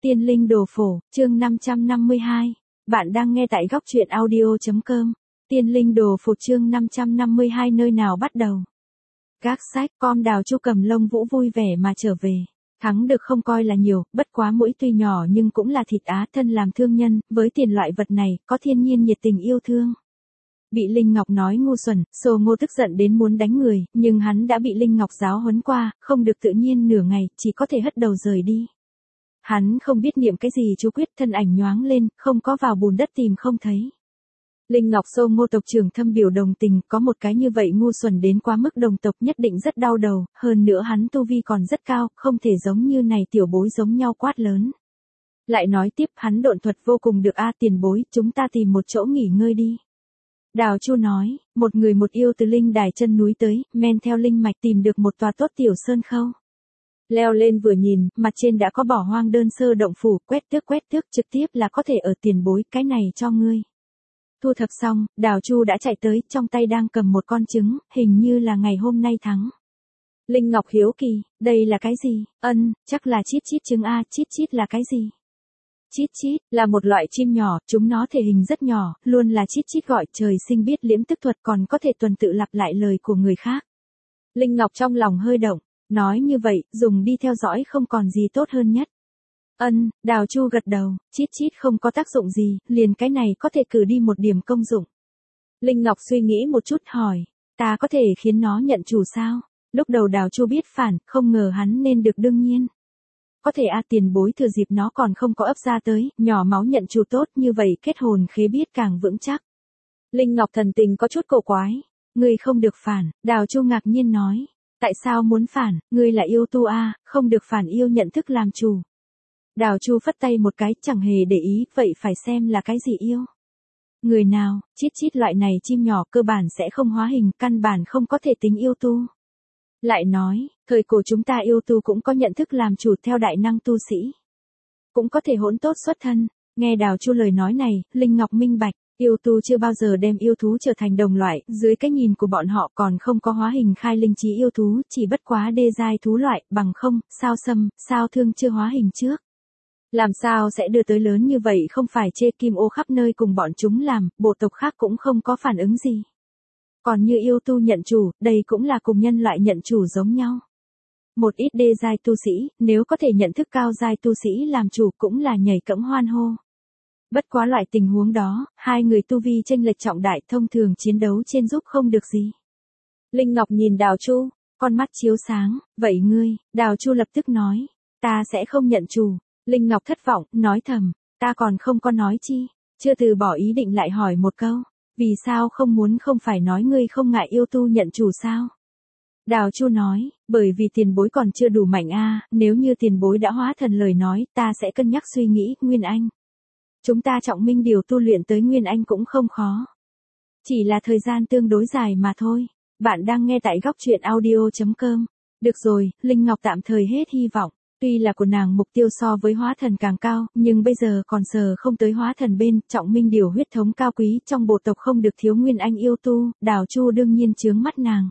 Tiên linh đồ phổ, chương 552. Bạn đang nghe tại góc truyện audio.com. Tiên linh đồ phổ chương 552 nơi nào bắt đầu. Các sách, con đào chu cầm lông vũ vui vẻ mà trở về. Thắng được không coi là nhiều, bất quá mũi tuy nhỏ nhưng cũng là thịt á, thân làm thương nhân, với tiền loại vật này, có thiên nhiên nhiệt tình yêu thương. Bị Linh Ngọc nói ngu xuẩn, Sô Ngô tức giận đến muốn đánh người, nhưng hắn đã bị Linh Ngọc giáo huấn qua, không được tự nhiên nửa ngày, chỉ có thể hất đầu rời đi. Hắn không biết niệm cái gì chú quyết, thân ảnh nhoáng lên, không có vào bùn đất tìm không thấy. Linh Ngọc Sô Ngô tộc trưởng thâm biểu đồng tình, có một cái như vậy ngu xuẩn đến quá mức đồng tộc nhất định rất đau đầu, hơn nữa hắn tu vi còn rất cao, không thể giống như này tiểu bối giống nhau quát lớn. Lại nói tiếp, hắn độn thuật vô cùng được tiền bối, chúng ta tìm một chỗ nghỉ ngơi đi. Đào Chu nói, một người một yêu từ linh đài chân núi tới, men theo linh mạch tìm được một tòa tốt tiểu sơn khâu. Leo lên vừa nhìn, mặt trên đã có bỏ hoang đơn sơ động phủ, quét tước trực tiếp là có thể ở tiền bối, cái này cho ngươi. Thu thập xong, Đào Chu đã chạy tới, trong tay đang cầm một con trứng, hình như là ngày hôm nay thắng. Linh Ngọc hiếu kỳ, đây là cái gì? Chắc là chít chít trứng chít chít là cái gì? Chít chít, là một loại chim nhỏ, chúng nó thể hình rất nhỏ, luôn là chít chít gọi, trời sinh biết liễm tức thuật, còn có thể tuần tự lặp lại lời của người khác. Linh Ngọc trong lòng hơi động, nói như vậy, dùng đi theo dõi không còn gì tốt hơn nhất. Đào Chu gật đầu, chít chít không có tác dụng gì, liền cái này có thể cử đi một điểm công dụng. Linh Ngọc suy nghĩ một chút hỏi, ta có thể khiến nó nhận chủ sao? Lúc đầu Đào Chu biết phản, không ngờ hắn nên được đương nhiên. Có thể tiền bối thừa dịp nó còn không có ấp ra tới, nhỏ máu nhận chủ tốt, như vậy kết hồn khế biết càng vững chắc. Linh Ngọc thần tình có chút cổ quái, ngươi không được phản, Đào Chu ngạc nhiên nói, tại sao muốn phản, ngươi là yêu tu không được phản yêu nhận thức làm chủ. Đào Chu phất tay một cái, chẳng hề để ý, vậy phải xem là cái gì yêu. Người nào, chít chít loại này chim nhỏ cơ bản sẽ không hóa hình, căn bản không có thể tính yêu tu. Lại nói, thời cổ chúng ta yêu tu cũng có nhận thức làm chủ theo đại năng tu sĩ. Cũng có thể hỗn tốt xuất thân. Nghe Đào Chu lời nói này, Linh Ngọc minh bạch, yêu tu chưa bao giờ đem yêu thú trở thành đồng loại, dưới cái nhìn của bọn họ còn không có hóa hình khai linh trí yêu thú, chỉ bất quá đê giai thú loại, bằng không, sao sâm, sao thương chưa hóa hình trước. Làm sao sẽ đưa tới lớn như vậy, không phải chê kim ô khắp nơi cùng bọn chúng làm, bộ tộc khác cũng không có phản ứng gì. Còn như yêu tu nhận chủ, đây cũng là cùng nhân loại nhận chủ giống nhau. Một ít đê giai tu sĩ, nếu có thể nhận thức cao giai tu sĩ làm chủ cũng là nhảy cẫng hoan hô. Bất quá loại tình huống đó, hai người tu vi chênh lệch trọng đại, thông thường chiến đấu trên giúp không được gì. Linh Ngọc nhìn Đào Chu, con mắt chiếu sáng, vậy ngươi, Đào Chu lập tức nói, ta sẽ không nhận chủ. Linh Ngọc thất vọng, nói thầm, ta còn không có nói chi, chưa từ bỏ ý định lại hỏi một câu, vì sao không muốn, không phải nói ngươi không ngại yêu tu nhận chủ sao? Đào Chu nói, bởi vì tiền bối còn chưa đủ mạnh nếu như tiền bối đã hóa thần lời nói, ta sẽ cân nhắc suy nghĩ, Nguyên Anh. Chúng ta trọng minh điều tu luyện tới Nguyên Anh cũng không khó. Chỉ là thời gian tương đối dài mà thôi. Bạn đang nghe tại góc truyện audio.com. Được rồi, Linh Ngọc tạm thời hết hy vọng. Tuy là của nàng mục tiêu so với hóa thần càng cao, nhưng bây giờ còn sờ không tới hóa thần bên, trọng minh điều huyết thống cao quý, trong bộ tộc không được thiếu Nguyên Anh yêu tu, Đào Chu đương nhiên chướng mắt nàng.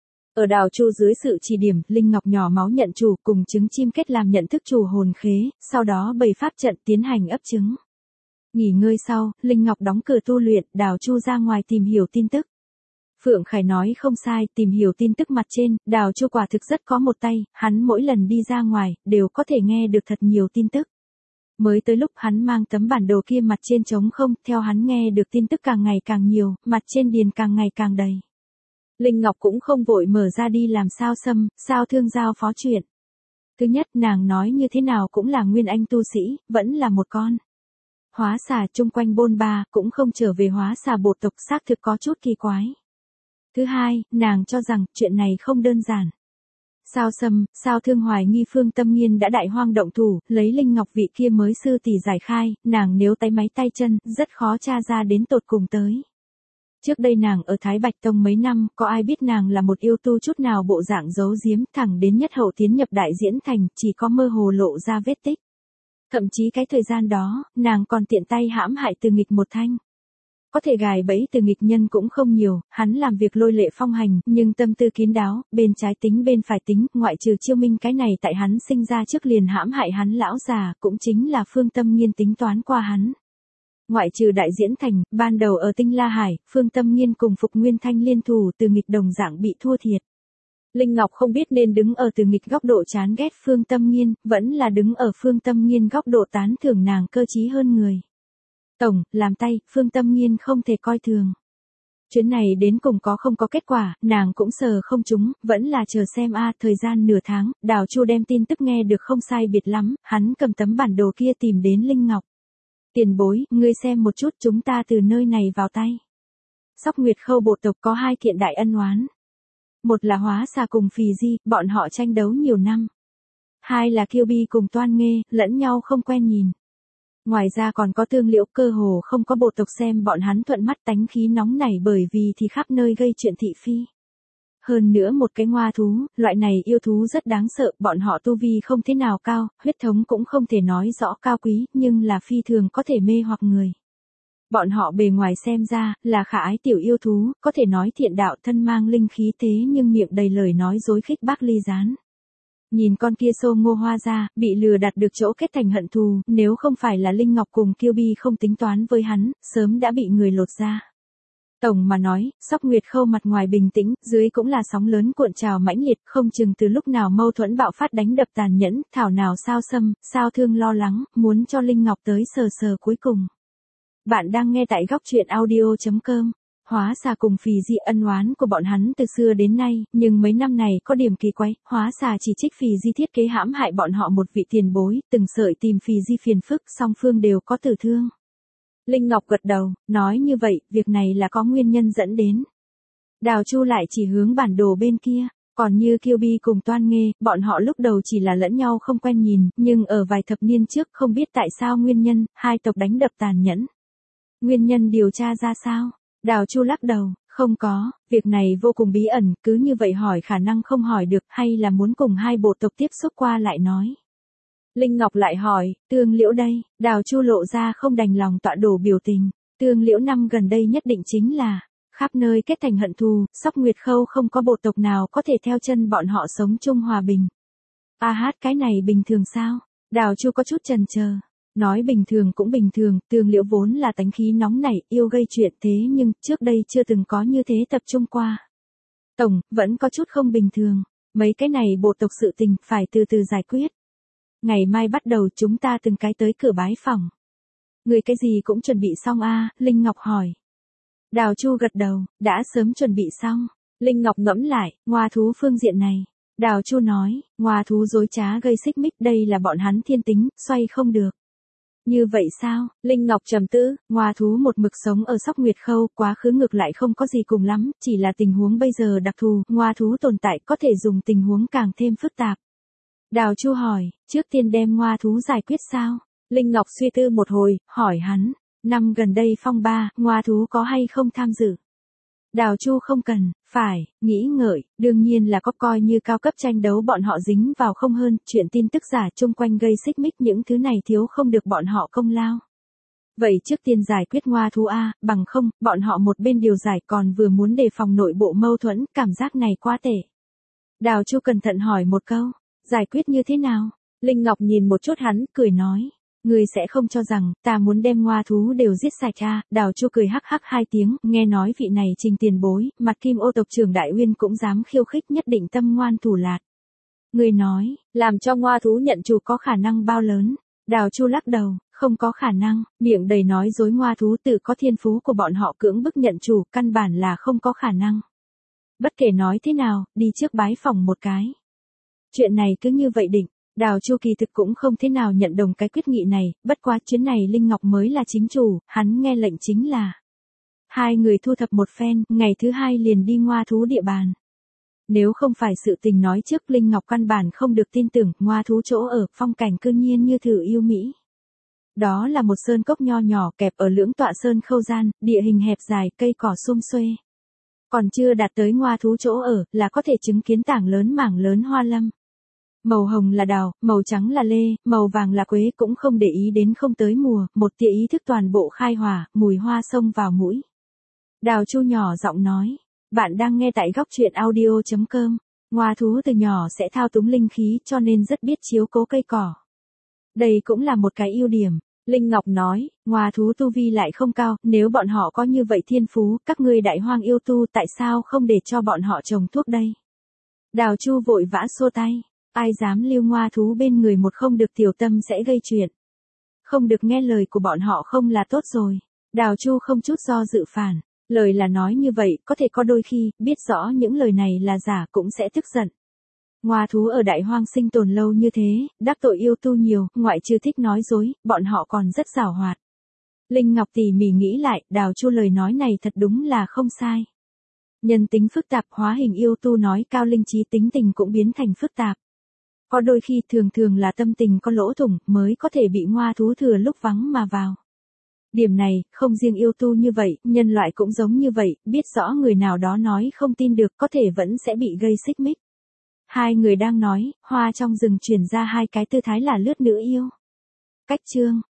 Ở Đào Chu dưới sự chỉ điểm, Linh Ngọc nhỏ máu nhận chủ, cùng trứng chim kết làm nhận thức chủ hồn khế, sau đó bày pháp trận tiến hành ấp trứng. Nghỉ ngơi sau, Linh Ngọc đóng cửa tu luyện, Đào Chu ra ngoài tìm hiểu tin tức. Phượng Khải nói không sai, tìm hiểu tin tức mặt trên, Đào Chu quả thực rất có một tay, hắn mỗi lần đi ra ngoài, đều có thể nghe được thật nhiều tin tức. Mới tới lúc hắn mang tấm bản đồ kia mặt trên trống không, theo hắn nghe được tin tức càng ngày càng nhiều, mặt trên điền càng ngày càng đầy. Linh Ngọc cũng không vội mở ra đi làm sao sâm, sao thương giao phó chuyện. Thứ nhất, nàng nói như thế nào cũng là Nguyên Anh tu sĩ, vẫn là một con hóa xà chung quanh bôn ba, cũng không trở về hóa xà bộ tộc, xác thực có chút kỳ quái. Thứ hai, nàng cho rằng, chuyện này không đơn giản. Sao sâm, sao thương hoài nghi Phương Tâm Nghiên đã đại hoang động thủ, lấy Linh Ngọc vị kia mới sư tỷ giải khai, nàng nếu tay máy tay chân, rất khó tra ra đến tột cùng tới. Trước đây nàng ở Thái Bạch Tông mấy năm, có ai biết nàng là một yêu tu chút nào bộ dạng giấu giếm, thẳng đến nhất hậu tiến nhập đại diễn thành, chỉ có mơ hồ lộ ra vết tích. Thậm chí cái thời gian đó, nàng còn tiện tay hãm hại Từ Nghịch một thanh. có thể gài bẫy từ nghịch nhân cũng không nhiều, hắn làm việc lôi lệ phong hành, nhưng tâm tư kín đáo, bên trái tính bên phải tính, ngoại trừ Chiêu Minh cái này tại hắn sinh ra trước liền hãm hại hắn lão già, cũng chính là Phương Tâm Nghiên tính toán qua hắn. Ngoại trừ đại diễn thành, ban đầu ở Tinh La Hải, Phương Tâm Nghiên cùng Phục Nguyên Thanh liên thủ từ nghịch đồng dạng bị thua thiệt. Linh Ngọc không biết nên đứng ở từ nghịch góc độ chán ghét Phương Tâm Nghiên, vẫn là đứng ở Phương Tâm Nghiên góc độ tán thưởng nàng cơ trí hơn người. Tổng, làm tay, Phương Tâm Nghiên không thể coi thường. Chuyến này đến cùng có không có kết quả, nàng cũng sờ không trúng, vẫn là chờ xem thời gian nửa tháng, Đào Chu đem tin tức nghe được không sai biệt lắm, hắn cầm tấm bản đồ kia tìm đến Linh Ngọc. Tiền bối, ngươi xem một chút chúng ta từ nơi này vào tay. Sóc Nguyệt Khâu bộ tộc có hai kiện đại ân oán. Một là Hóa Xà cùng Phì Di, bọn họ tranh đấu nhiều năm. Hai là Kiêu Bi cùng Toan Nghê, lẫn nhau không quen nhìn. Ngoài ra còn có Tương Liễu, cơ hồ không có bộ tộc xem bọn hắn thuận mắt, tánh khí nóng nảy bởi vì thì khắp nơi gây chuyện thị phi. Hơn nữa một cái ngoa thú, loại này yêu thú rất đáng sợ, bọn họ tu vi không thế nào cao, huyết thống cũng không thể nói rõ cao quý, nhưng là phi thường có thể mê hoặc người. Bọn họ bề ngoài xem ra, là khả ái tiểu yêu thú, có thể nói thiện đạo, thân mang linh khí, thế nhưng miệng đầy lời nói dối khích bác ly gián. Nhìn con kia Xô Ngô Hoa ra, bị lừa đặt được chỗ kết thành hận thù, nếu không phải là Linh Ngọc cùng Kiêu Bi không tính toán với hắn, sớm đã bị người lột ra. Tổng mà nói, Sóc Nguyệt Khâu mặt ngoài bình tĩnh, dưới cũng là sóng lớn cuộn trào mãnh liệt, không chừng từ lúc nào mâu thuẫn bạo phát đánh đập tàn nhẫn, thảo nào sao xâm, sao thương lo lắng, muốn cho Linh Ngọc tới sờ sờ cuối cùng. Bạn đang nghe tại góc truyện audio.com. Hóa Xà cùng Phì Di ân oán của bọn hắn từ xưa đến nay, nhưng mấy năm này có điểm kỳ quái, Hóa Xà chỉ trích Phì Di thiết kế hãm hại bọn họ một vị tiền bối, từng sợi tìm Phì Di phiền phức, song phương đều có tử thương. Linh Ngọc gật đầu, nói như vậy, việc này là có nguyên nhân dẫn đến. Đào Chu lại chỉ hướng bản đồ bên kia, còn như Kiêu Bi cùng Toan Nghê, bọn họ lúc đầu chỉ là lẫn nhau không quen nhìn, nhưng ở vài thập niên trước không biết tại sao nguyên nhân, hai tộc đánh đập tàn nhẫn. Nguyên nhân điều tra ra sao? Đào Chu lắc đầu, không có, việc này vô cùng bí ẩn, cứ như vậy hỏi khả năng không hỏi được, hay là muốn cùng hai bộ tộc tiếp xúc qua lại nói. Linh Ngọc lại hỏi, Tương Liễu đây, Đào Chu lộ ra không đành lòng tọa đổ biểu tình, Tương Liễu năm gần đây nhất định chính là, khắp nơi kết thành hận thù, Sóc Nguyệt Khâu không có bộ tộc nào có thể theo chân bọn họ sống chung hòa bình. Cái này bình thường sao? Đào Chu có chút chần chờ. Nói bình thường cũng bình thường, Tương Liễu vốn là tánh khí nóng nảy, yêu gây chuyện, thế nhưng, trước đây chưa từng có như thế tập trung qua. Tổng, vẫn có chút không bình thường, mấy cái này bộ tộc sự tình, phải từ từ giải quyết. Ngày mai bắt đầu chúng ta từng cái tới cửa bái phỏng. Người cái gì cũng chuẩn bị xong Linh Ngọc hỏi. Đào Chu gật đầu, đã sớm chuẩn bị xong. Linh Ngọc ngẫm lại, ngoa thú phương diện này. Đào Chu nói, ngoa thú dối trá gây xích mích, đây là bọn hắn thiên tính, xoay không được. Như vậy sao? Linh Ngọc trầm tư, ngoa thú một mực sống ở Sóc Nguyệt Khâu, quá khứ ngược lại không có gì cùng lắm, chỉ là tình huống bây giờ đặc thù, ngoa thú tồn tại có thể dùng tình huống càng thêm phức tạp. Đào Chu hỏi, trước tiên đem ngoa thú giải quyết sao? Linh Ngọc suy tư một hồi, hỏi hắn, năm gần đây phong ba, ngoa thú có hay không tham dự? Đào Chu không cần, phải, nghĩ ngợi, đương nhiên là có, coi như cao cấp tranh đấu bọn họ dính vào không hơn, chuyện tin tức giả chung quanh gây xích mích những thứ này thiếu không được bọn họ công lao. Vậy trước tiên giải quyết ngoa thú bằng không, bọn họ một bên điều giải còn vừa muốn đề phòng nội bộ mâu thuẫn, cảm giác này quá tệ. Đào Chu cẩn thận hỏi một câu, giải quyết như thế nào? Linh Ngọc nhìn một chút hắn, cười nói. Ngươi sẽ không cho rằng, ta muốn đem ngoa thú đều giết sạch Đào Chu cười hắc hắc hai tiếng, nghe nói vị này Trình tiền bối, mặt Kim Ô tộc trưởng Đại Uyên cũng dám khiêu khích, nhất định tâm ngoan thủ lạt. Ngươi nói, làm cho ngoa thú nhận chủ có khả năng bao lớn? Đào Chu lắc đầu, không có khả năng, miệng đầy nói dối, ngoa thú tự có thiên phú của bọn họ cưỡng bức nhận chủ, căn bản là không có khả năng. Bất kể nói thế nào, đi trước bái phỏng một cái. Chuyện này cứ như vậy định. Đào Chu kỳ thực cũng không thế nào nhận đồng cái quyết nghị này, bất quá chuyến này Linh Ngọc mới là chính chủ, hắn nghe lệnh chính là. Hai người thu thập một phen, ngày thứ hai liền đi ngoa thú địa bàn. Nếu không phải sự tình nói trước, Linh Ngọc căn bản không được tin tưởng, ngoa thú chỗ ở, phong cảnh cư nhiên như thử yêu Mỹ. Đó là một sơn cốc nho nhỏ kẹp ở lưỡng tọa sơn khâu gian, địa hình hẹp dài, cây cỏ sum xuê. Còn chưa đạt tới ngoa thú chỗ ở, là có thể chứng kiến tảng lớn mảng lớn hoa lâm. Màu hồng là đào, màu trắng là lê, màu vàng là quế, cũng không để ý đến không tới mùa, một tia ý thức toàn bộ khai hỏa, mùi hoa xông vào mũi. Đào Chu nhỏ giọng nói, bạn đang nghe tại góc truyện audio.com. Ngoa thú từ nhỏ sẽ thao túng linh khí cho nên rất biết chiếu cố cây cỏ. Đây cũng là một cái ưu điểm. Linh Ngọc nói, ngoa thú tu vi lại không cao, nếu bọn họ có như vậy thiên phú, các ngươi đại hoang yêu tu tại sao không để cho bọn họ trồng thuốc đây? Đào Chu vội vã xua tay, ai dám lưu ngoa thú bên người một không được tiểu tâm sẽ gây chuyện. Không được nghe lời của bọn họ không là tốt rồi. Đào Chu không chút do dự phản, lời là nói như vậy, có thể có đôi khi, biết rõ những lời này là giả cũng sẽ tức giận. Ngoa thú ở đại hoang sinh tồn lâu như thế, đắc tội yêu tu nhiều, ngoại trừ thích nói dối, bọn họ còn rất giàu hoạt. Linh Ngọc tỉ mỉ nghĩ lại, Đào Chu lời nói này thật đúng là không sai. Nhân tính phức tạp, hóa hình yêu tu nói cao linh trí tính tình cũng biến thành phức tạp. Có đôi khi thường là tâm tình có lỗ thủng mới có thể bị ngoa thú thừa lúc vắng mà vào. Điểm này, không riêng yêu tu như vậy, nhân loại cũng giống như vậy, biết rõ người nào đó nói không tin được có thể vẫn sẽ bị gây xích mích. Hai người đang nói, hoa trong rừng truyền ra hai cái tư thái là lướt nữ yêu. Cách chương